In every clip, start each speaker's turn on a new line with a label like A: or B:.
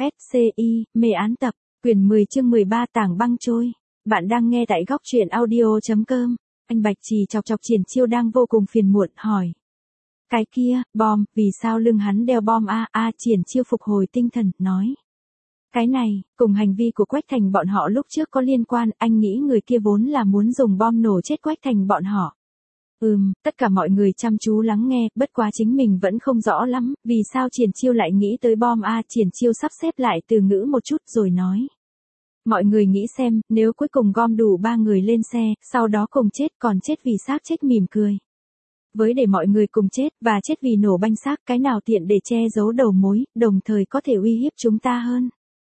A: SCI, mê án tập, quyển 10 chương 13 tảng băng trôi. Bạn đang nghe tại góc truyện audio.com. Anh Bạch Trì chọc chọc Triển Chiêu đang vô cùng phiền muộn, hỏi. Cái kia, bom, vì sao lưng hắn đeo bom Triển Chiêu phục hồi tinh thần, nói. Cái này, cùng hành vi của Quách Thành bọn họ lúc trước có liên quan, anh nghĩ người kia vốn là muốn dùng bom nổ chết Quách Thành bọn họ. Tất cả mọi người chăm chú lắng nghe, bất quá chính mình vẫn không rõ lắm, vì sao Triển Chiêu lại nghĩ tới bom Triển Chiêu sắp xếp lại từ ngữ một chút rồi nói. Mọi người nghĩ xem, nếu cuối cùng gom đủ 3 người lên xe, sau đó cùng chết, còn chết vì xác chết mỉm cười. Với để mọi người cùng chết, và chết vì nổ banh xác, cái nào tiện để che giấu đầu mối, đồng thời có thể uy hiếp chúng ta hơn.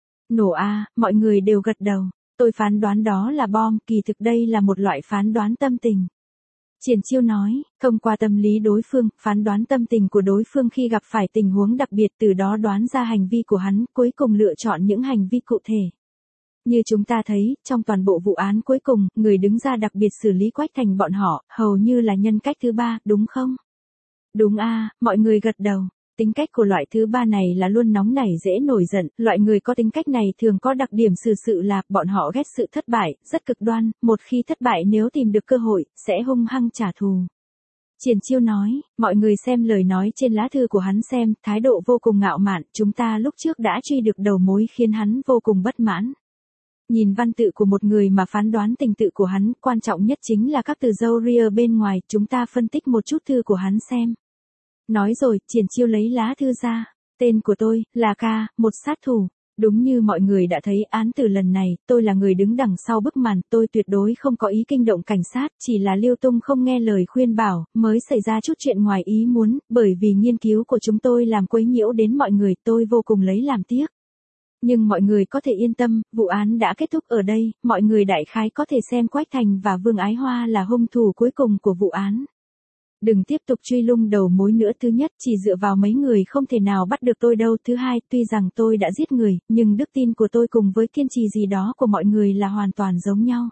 A: Nổ mọi người đều gật đầu. Tôi phán đoán đó là bom, kỳ thực đây là một loại phán đoán tâm tình. Triển Chiêu nói, thông qua tâm lý đối phương, phán đoán tâm tình của đối phương khi gặp phải tình huống đặc biệt, từ đó đoán ra hành vi của hắn, cuối cùng lựa chọn những hành vi cụ thể. Như chúng ta thấy, trong toàn bộ vụ án cuối cùng, người đứng ra đặc biệt xử lý Quách Thành bọn họ, hầu như là nhân cách thứ ba, đúng không? Đúng mọi người gật đầu. Tính cách của loại thứ ba này là luôn nóng nảy dễ nổi giận, loại người có tính cách này thường có đặc điểm xử sự là, bọn họ ghét sự thất bại, rất cực đoan, một khi thất bại nếu tìm được cơ hội, sẽ hung hăng trả thù. Triển Chiêu nói, mọi người xem lời nói trên lá thư của hắn xem, thái độ vô cùng ngạo mạn, chúng ta lúc trước đã truy được đầu mối khiến hắn vô cùng bất mãn. Nhìn văn tự của một người mà phán đoán tình tự của hắn, quan trọng nhất chính là các từ dâu ria bên ngoài, chúng ta phân tích một chút thư của hắn xem. Nói rồi, Triển Chiêu lấy lá thư ra. Tên của tôi, là K, một sát thủ. Đúng như mọi người đã thấy án từ lần này, tôi là người đứng đằng sau bức màn, tôi tuyệt đối không có ý kinh động cảnh sát, chỉ là Liêu Tung không nghe lời khuyên bảo, mới xảy ra chút chuyện ngoài ý muốn, bởi vì nghiên cứu của chúng tôi làm quấy nhiễu đến mọi người, tôi vô cùng lấy làm tiếc. Nhưng mọi người có thể yên tâm, vụ án đã kết thúc ở đây, mọi người đại khái có thể xem Quách Thành và Vương Ái Hoa là hung thủ cuối cùng của vụ án. Đừng tiếp tục truy lung đầu mối nữa, thứ nhất, chỉ dựa vào mấy người không thể nào bắt được tôi đâu, thứ hai, tuy rằng tôi đã giết người, nhưng đức tin của tôi cùng với kiên trì gì đó của mọi người là hoàn toàn giống nhau.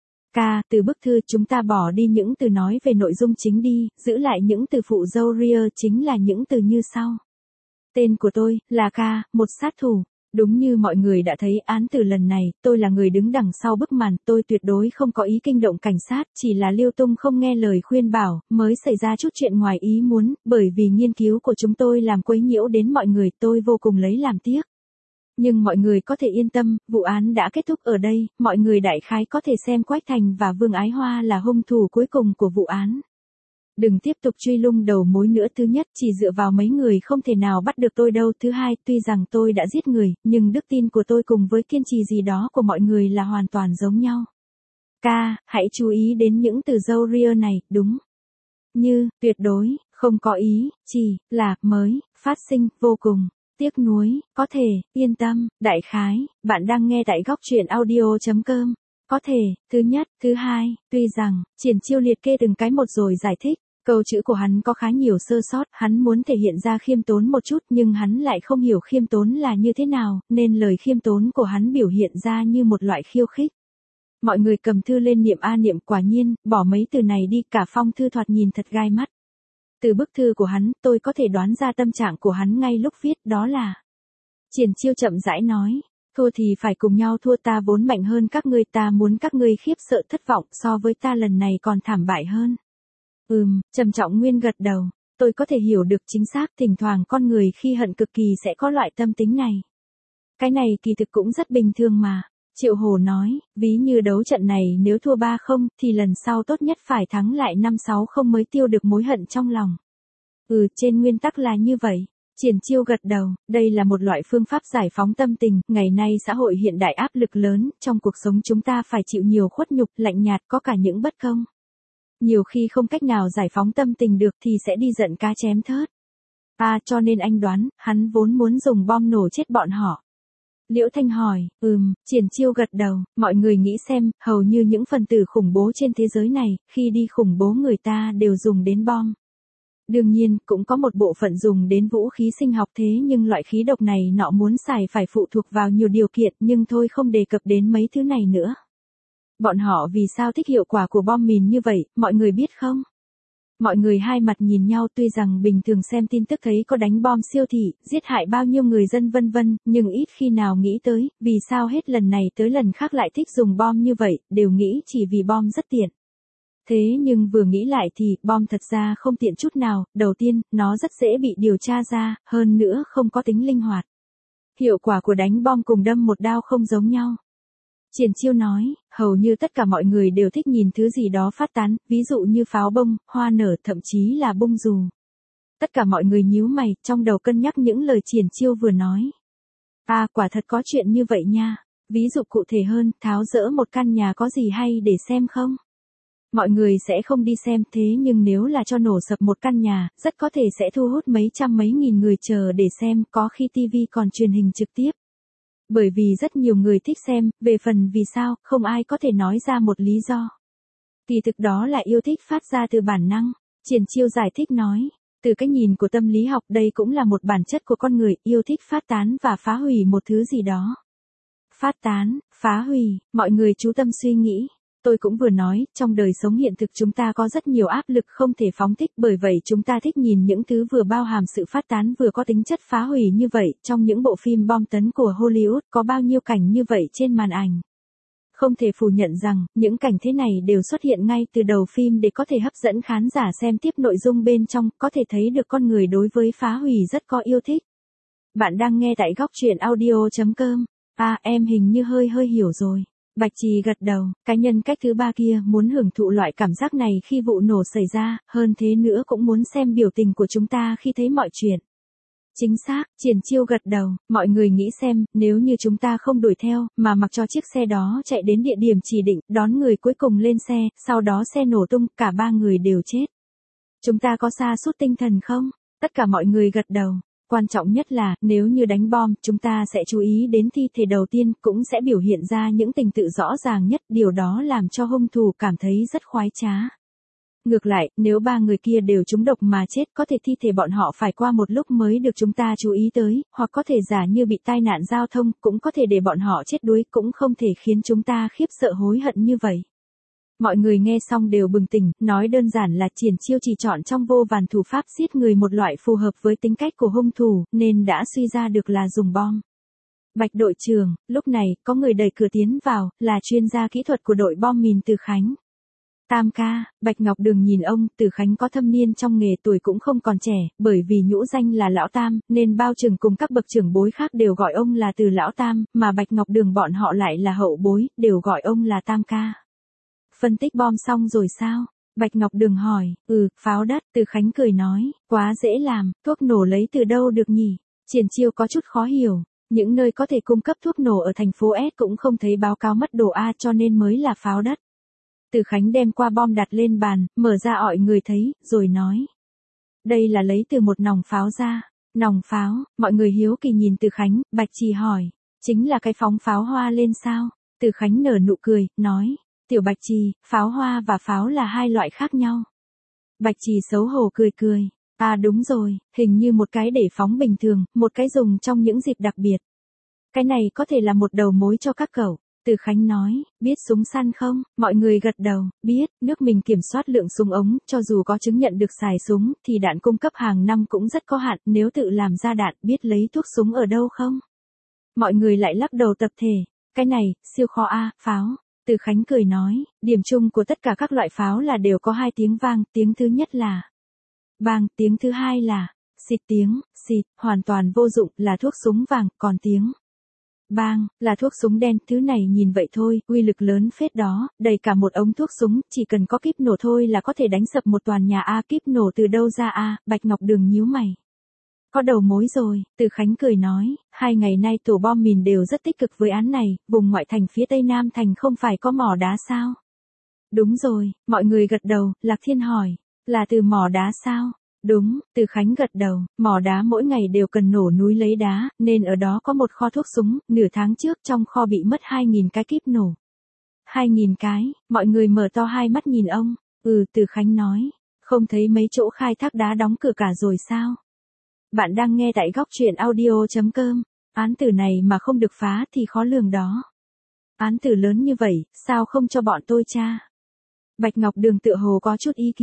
A: Từ bức thư chúng ta bỏ đi những từ nói về nội dung chính đi, giữ lại những từ phụ dâu ria, chính là những từ như sau. Tên của tôi, là K, một sát thủ. Đúng như mọi người đã thấy án từ lần này, tôi là người đứng đằng sau bức màn, tôi tuyệt đối không có ý kinh động cảnh sát, chỉ là Liêu Tung không nghe lời khuyên bảo, mới xảy ra chút chuyện ngoài ý muốn, bởi vì nghiên cứu của chúng tôi làm quấy nhiễu đến mọi người, tôi vô cùng lấy làm tiếc. Nhưng mọi người có thể yên tâm, vụ án đã kết thúc ở đây, mọi người đại khái có thể xem Quách Thành và Vương Ái Hoa là hung thủ cuối cùng của vụ án. Đừng tiếp tục truy lung đầu mối nữa, thứ nhất, chỉ dựa vào mấy người không thể nào bắt được tôi đâu, thứ hai, tuy rằng tôi đã giết người, nhưng đức tin của tôi cùng với kiên trì gì đó của mọi người là hoàn toàn giống nhau. Hãy chú ý đến những từ dâu ria này, đúng như, tuyệt đối, không có ý, chỉ là, mới, phát sinh, vô cùng, tiếc nuối, có thể, yên tâm, đại khái, bạn đang nghe tại góc truyện audio.com. Có thể, thứ nhất, thứ hai, tuy rằng, Triển Chiêu liệt kê từng cái một rồi giải thích. Câu chữ của hắn có khá nhiều sơ sót, hắn muốn thể hiện ra khiêm tốn một chút nhưng hắn lại không hiểu khiêm tốn là như thế nào, nên lời khiêm tốn của hắn biểu hiện ra như một loại khiêu khích. Mọi người cầm thư lên niệm quả nhiên, bỏ mấy từ này đi, cả phong thư thoạt nhìn thật gai mắt. Từ bức thư của hắn, tôi có thể đoán ra tâm trạng của hắn ngay lúc viết, đó là. Triển Chiêu chậm rãi nói. Thua thì phải cùng nhau thua, ta vốn mạnh hơn các ngươi, ta muốn các ngươi khiếp sợ thất vọng, so với ta lần này còn thảm bại hơn. Trầm Trọng Nguyên gật đầu, tôi có thể hiểu được chính xác, thỉnh thoảng con người khi hận cực kỳ sẽ có loại tâm tính này. Cái này kỳ thực cũng rất bình thường mà. Triệu Hồ nói, ví như đấu trận này nếu thua 3-0 thì lần sau tốt nhất phải thắng lại 5-6-0 mới tiêu được mối hận trong lòng. Trên nguyên tắc là như vậy. Triển Chiêu gật đầu, đây là một loại phương pháp giải phóng tâm tình, ngày nay xã hội hiện đại áp lực lớn, trong cuộc sống chúng ta phải chịu nhiều khuất nhục, lạnh nhạt, có cả những bất công. Nhiều khi không cách nào giải phóng tâm tình được thì sẽ đi giận cá chém thớt. Cho nên anh đoán, hắn vốn muốn dùng bom nổ chết bọn họ. Liễu Thanh hỏi, Triển Chiêu gật đầu, mọi người nghĩ xem, hầu như những phần tử khủng bố trên thế giới này, khi đi khủng bố người ta đều dùng đến bom. Đương nhiên, cũng có một bộ phận dùng đến vũ khí sinh học, thế nhưng loại khí độc này nọ muốn xài phải phụ thuộc vào nhiều điều kiện, nhưng thôi không đề cập đến mấy thứ này nữa. Bọn họ vì sao thích hiệu quả của bom mìn như vậy, mọi người biết không? Mọi người hai mặt nhìn nhau, tuy rằng bình thường xem tin tức thấy có đánh bom siêu thị, giết hại bao nhiêu người dân vân vân, nhưng ít khi nào nghĩ tới, vì sao hết lần này tới lần khác lại thích dùng bom như vậy, đều nghĩ chỉ vì bom rất tiện. Thế nhưng vừa nghĩ lại thì, bom thật ra không tiện chút nào, đầu tiên, nó rất dễ bị điều tra ra, hơn nữa không có tính linh hoạt. Hiệu quả của đánh bom cùng đâm một đao không giống nhau. Triển Chiêu nói, hầu như tất cả mọi người đều thích nhìn thứ gì đó phát tán, ví dụ như pháo bông, hoa nở, thậm chí là bông dù. Tất cả mọi người nhíu mày, trong đầu cân nhắc những lời Triển Chiêu vừa nói. Quả thật có chuyện như vậy nha. Ví dụ cụ thể hơn, tháo dỡ một căn nhà có gì hay để xem không? Mọi người sẽ không đi xem, thế nhưng nếu là cho nổ sập một căn nhà, rất có thể sẽ thu hút mấy trăm mấy nghìn người chờ để xem, có khi TV còn truyền hình trực tiếp. Bởi vì rất nhiều người thích xem, về phần vì sao, không ai có thể nói ra một lý do. Kỳ thực đó là yêu thích phát ra từ bản năng. Triển Chiêu giải thích nói, từ cách nhìn của tâm lý học đây cũng là một bản chất của con người, yêu thích phát tán và phá hủy một thứ gì đó. Phát tán, phá hủy, mọi người chú tâm suy nghĩ. Tôi cũng vừa nói, trong đời sống hiện thực chúng ta có rất nhiều áp lực không thể phóng thích, bởi vậy chúng ta thích nhìn những thứ vừa bao hàm sự phát tán vừa có tính chất phá hủy như vậy. Trong những bộ phim bom tấn của Hollywood có bao nhiêu cảnh như vậy trên màn ảnh. Không thể phủ nhận rằng, những cảnh thế này đều xuất hiện ngay từ đầu phim để có thể hấp dẫn khán giả xem tiếp nội dung bên trong, có thể thấy được con người đối với phá hủy rất có yêu thích. Bạn đang nghe tại góc truyện audio.com. Em hình như hơi hiểu rồi. Bạch Trì gật đầu, cái nhân cách thứ ba kia muốn hưởng thụ loại cảm giác này khi vụ nổ xảy ra, hơn thế nữa cũng muốn xem biểu tình của chúng ta khi thấy mọi chuyện. Chính xác, Triển Chiêu gật đầu, mọi người nghĩ xem, nếu như chúng ta không đuổi theo, mà mặc cho chiếc xe đó chạy đến địa điểm chỉ định, đón người cuối cùng lên xe, sau đó xe nổ tung, cả ba người đều chết. Chúng ta có sa sút tinh thần không? Tất cả mọi người gật đầu. Quan trọng nhất là, nếu như đánh bom, chúng ta sẽ chú ý đến thi thể đầu tiên, cũng sẽ biểu hiện ra những tình tự rõ ràng nhất, điều đó làm cho hung thủ cảm thấy rất khoái trá. Ngược lại, nếu ba người kia đều trúng độc mà chết, có thể thi thể bọn họ phải qua một lúc mới được chúng ta chú ý tới, hoặc có thể giả như bị tai nạn giao thông, cũng có thể để bọn họ chết đuối, cũng không thể khiến chúng ta khiếp sợ hối hận như vậy. Mọi người nghe xong đều bừng tỉnh, nói đơn giản là Triển Chiêu chỉ chọn trong vô vàn thủ pháp giết người một loại phù hợp với tính cách của hung thủ, nên đã suy ra được là dùng bom. Bạch đội trưởng, lúc này, có người đẩy cửa tiến vào, là chuyên gia kỹ thuật của đội bom mìn Từ Khánh. Tam ca, Bạch Ngọc Đường nhìn ông, Từ Khánh có thâm niên trong nghề, tuổi cũng không còn trẻ, bởi vì nhũ danh là Lão Tam, nên bao trưởng cùng các bậc trưởng bối khác đều gọi ông là Từ Lão Tam, mà Bạch Ngọc Đường bọn họ lại là hậu bối, đều gọi ông là Tam ca. Phân tích bom xong rồi sao? Bạch Ngọc Đường hỏi, pháo đất, Từ Khánh cười nói, quá dễ làm, thuốc nổ lấy từ đâu được nhỉ? Triển Chiêu có chút khó hiểu, những nơi có thể cung cấp thuốc nổ ở thành phố S cũng không thấy báo cáo mất đồ A cho nên mới là pháo đất. Từ Khánh đem qua bom đặt lên bàn, mở ra ọi người thấy, rồi nói. Đây là lấy từ một nòng pháo ra. Nòng pháo, mọi người hiếu kỳ nhìn Từ Khánh, Bạch Trì hỏi, chính là cái phóng pháo hoa lên sao? Từ Khánh nở nụ cười, nói. Tiểu Bạch Trì, pháo hoa và pháo là hai loại khác nhau. Bạch Trì xấu hổ cười cười. Đúng rồi, hình như một cái để phóng bình thường, một cái dùng trong những dịp đặc biệt. Cái này có thể là một đầu mối cho các cậu. Từ Khánh nói, biết súng săn không? Mọi người gật đầu, biết, nước mình kiểm soát lượng súng ống, cho dù có chứng nhận được xài súng, thì đạn cung cấp hàng năm cũng rất có hạn, nếu tự làm ra đạn, biết lấy thuốc súng ở đâu không? Mọi người lại lắc đầu tập thể, cái này, siêu khó pháo. Từ Khánh cười nói, điểm chung của tất cả các loại pháo là đều có hai tiếng vang, tiếng thứ nhất là bang, tiếng thứ hai là xịt, tiếng xịt, hoàn toàn vô dụng, là thuốc súng vàng, còn tiếng bang, là thuốc súng đen, thứ này nhìn vậy thôi, uy lực lớn phết đó, đầy cả một ống thuốc súng, chỉ cần có kíp nổ thôi là có thể đánh sập một tòa nhà kíp nổ từ đâu ra Bạch Ngọc Đường nhíu mày. Có đầu mối rồi, Từ Khánh cười nói, 2 ngày nay tổ bom mìn đều rất tích cực với án này, vùng ngoại thành phía tây nam thành không phải có mỏ đá sao? Đúng rồi, mọi người gật đầu, Lạc Thiên hỏi, là từ mỏ đá sao? Đúng, Từ Khánh gật đầu, mỏ đá mỗi ngày đều cần nổ núi lấy đá, nên ở đó có một kho thuốc súng, nửa tháng trước trong kho bị mất 2.000 cái kíp nổ. 2.000 cái, mọi người mở to hai mắt nhìn ông, Từ Khánh nói, không thấy mấy chỗ khai thác đá đóng cửa cả rồi sao? Bạn đang nghe tại góc truyện audio.com, án tử này mà không được phá thì khó lường đó. Án tử lớn như vậy, sao không cho bọn tôi tra? Bạch Ngọc Đường tựa hồ có chút ý kiến.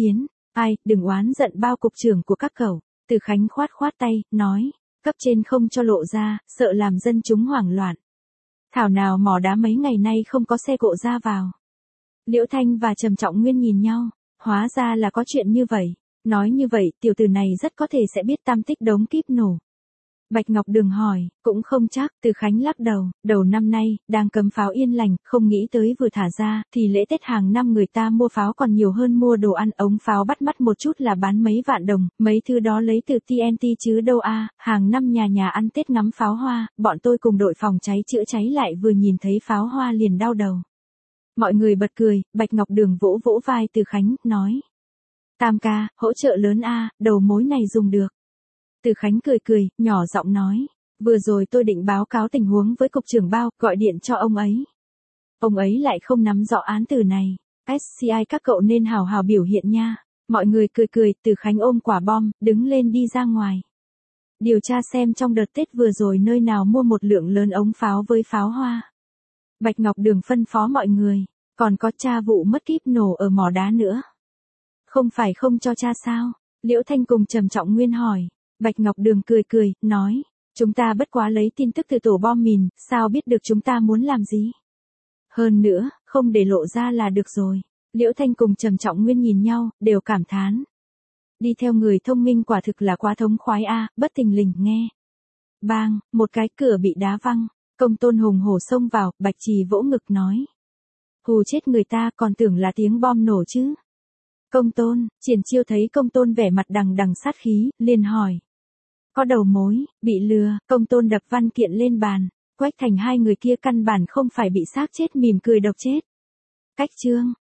A: Ai, đừng oán giận bao cục trưởng của các cậu. Từ Khánh khoát khoát tay, nói. Cấp trên không cho lộ ra, sợ làm dân chúng hoảng loạn. Thảo nào mỏ đá mấy ngày nay không có xe cộ ra vào. Liễu Thanh và Trầm Trọng Nguyên nhìn nhau. Hóa ra là có chuyện như vậy. Nói như vậy, tiểu tử này rất có thể sẽ biết tam tích đống kíp nổ. Bạch Ngọc Đường hỏi, cũng không chắc. Từ Khánh lắc đầu, đầu năm nay, đang cấm pháo yên lành, không nghĩ tới vừa thả ra, thì lễ Tết hàng năm người ta mua pháo còn nhiều hơn mua đồ ăn. Ống pháo bắt mắt một chút là bán mấy vạn đồng, mấy thứ đó lấy từ TNT chứ đâu a. Hàng năm nhà nhà ăn Tết ngắm pháo hoa, bọn tôi cùng đội phòng cháy chữa cháy lại vừa nhìn thấy pháo hoa liền đau đầu. Mọi người bật cười, Bạch Ngọc Đường vỗ vỗ vai Từ Khánh, nói. Tam ca, hỗ trợ lớn a, đầu mối này dùng được. Từ Khánh cười, nhỏ giọng nói. Vừa rồi tôi định báo cáo tình huống với cục trưởng Bao, gọi điện cho ông ấy. Ông ấy lại không nắm rõ án từ này. SCI các cậu nên hào hào biểu hiện nha. Mọi người cười, Từ Khánh ôm quả bom, đứng lên đi ra ngoài. Điều tra xem trong đợt Tết vừa rồi nơi nào mua một lượng lớn ống pháo với pháo hoa. Bạch Ngọc Đường phân phó mọi người, còn có tra vụ mất kíp nổ ở mỏ đá nữa. Không phải không cho tra sao? Liễu Thanh cùng Trầm Trọng Nguyên hỏi. Bạch Ngọc Đường cười, nói. Chúng ta bất quá lấy tin tức từ tổ bom mìn, sao biết được chúng ta muốn làm gì? Hơn nữa, không để lộ ra là được rồi. Liễu Thanh cùng Trầm Trọng Nguyên nhìn nhau, đều cảm thán. Đi theo người thông minh quả thực là quá thống khoái a, bất thình lình nghe. Bang, một cái cửa bị đá văng, Công Tôn hùng hổ xông vào, Bạch Trì vỗ ngực nói. Hù chết người ta còn tưởng là tiếng bom nổ chứ. Công Tôn, Triển Chiêu thấy Công Tôn vẻ mặt đằng đằng sát khí, liền hỏi. Có đầu mối, bị lừa, Công Tôn đập văn kiện lên bàn, Quách Thành hai người kia căn bản không phải bị xác chết mỉm cười độc chết. Cách chương.